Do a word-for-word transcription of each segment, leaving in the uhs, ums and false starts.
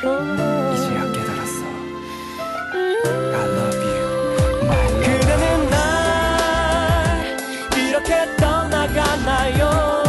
이제야 깨달았어. I love you, my love. 그대는 날 이렇게 떠나가나요?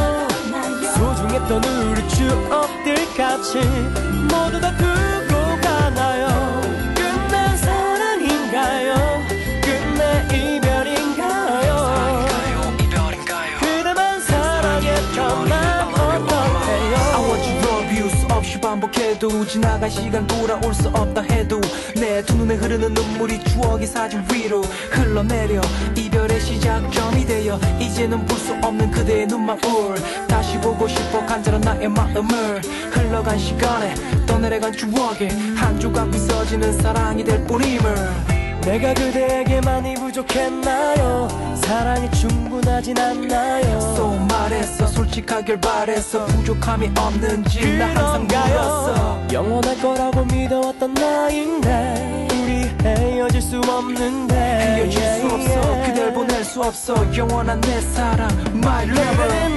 소중했던 우리 추억들까지 모두 다 두고 가나요? 끝난 사랑인가요? 끝내 이별인가요? 사랑인가요? 이별인가요? 그대만 사랑했던 난 어떡해요? I want you love you 수없이 반복해도 지나간 시간 돌아올 수 없다 해도 내 두 눈에 흐르는 눈물이 추억의 사진 위로 흘러내려 이별의 시작점이 되어 이제는 볼 수 없는 그대의 눈망울 다시 보고 싶어 간절한 나의 마음을 흘러간 시간에 떠내려간 추억에 한 조각 부서지는 사랑이 될 뿐임을 내가 그대에게 많이 부족했나요? 사랑이 충분하진 않나요? So 말했어 솔직하길 바랬어 부족함이 없는지 나 항상 물었어 영원할 거라고 믿어왔던 나인데 우리 헤어질 수 없는데 헤어질 수 없어 그댈 보낼 수 없어 영원한 내 사랑 My lover 그대는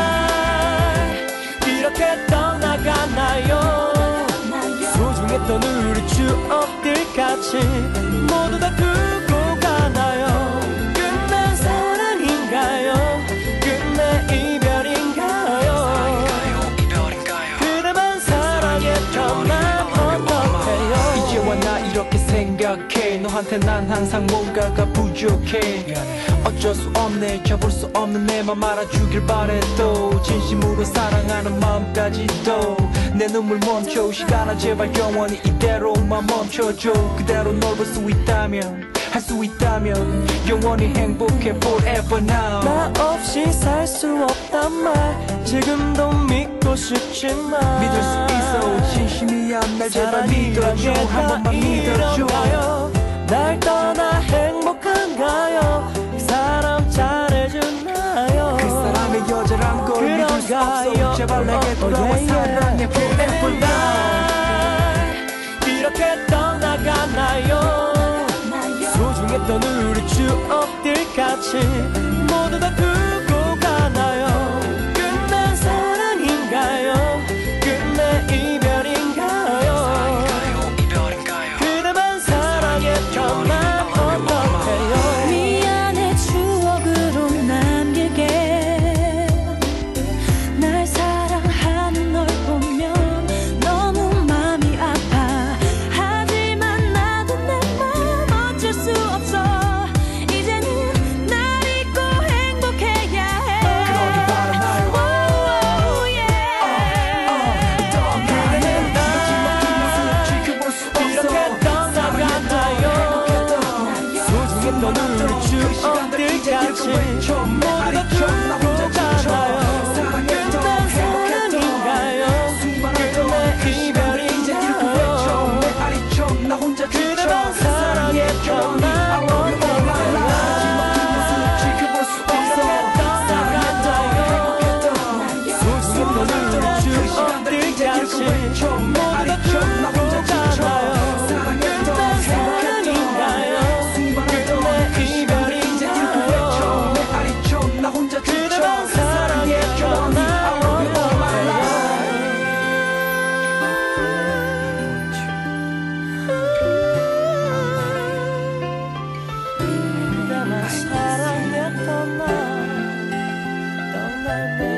날 이렇게 떠나가나요? 소중했던 우리 추억들까지 모두 다 두고 가나요? 끝난 사랑인가요? 끝내 이별인가요? 사랑인가요? 이별인가요? 그대만 사랑했던 난 어떡해요? 이제와 나 이렇게 생각해 너한테 난 항상 뭔가가 부족해 어쩔 수 없네 접을 수 없는 내 맘 알아주길 바래 또 진심으로 사랑하는 마음까지도 내 눈물 멈춰 시간아 제발 영원히 이대로만 멈춰줘 그대로 널 볼 수 있다면 할 수 있다면 영원히 행복해 forever now 나 없이 살 수 없단 말 지금도 믿고 싶지만 믿을 수 있어 진심이야 날 제발 믿어줘 한 번만 믿어줘 날 떠나 행복한가요? 그 사람 잘해주나요? 그 사람의 여자란 걸 믿을 수 없어 제발 내게 돌아와 사랑해 forever now 날 이렇게 떠나가나요? 소중했던 우리 추억들까지 모두 다 두고 가나요? 끝난 사랑인가요? 끝내 이별인가요? 사랑인가요? 이별인가요? 그대만 사랑했던 난 어떡해요? 미안해 추억으로 남길게 날 사랑하는 널 보면 너무 맘이 아파 하지만 나도 내 맘 어쩔 수 없어 이제는 날 잊고 행복해야 해 그러길 바라나요 오오 예 그대는 날 지켜볼 수 없어 이렇게 떠나가나요? 소중했던 우리 추억들까지 모두 다 두고 가나요? 끝난 사랑인가요? 끝내 이별인가요? 나 혼자 그대만 사랑했던 난 어떡해요? 지켜볼 수 없어 소중했던 우리 추억들까지 모두 다 두고 가나요? 끝난 사랑인가요? 끝내 이별인가요? 나 혼자 그대만 사랑했던 난 어떡해요? 그대만 사랑했던 날 떠나네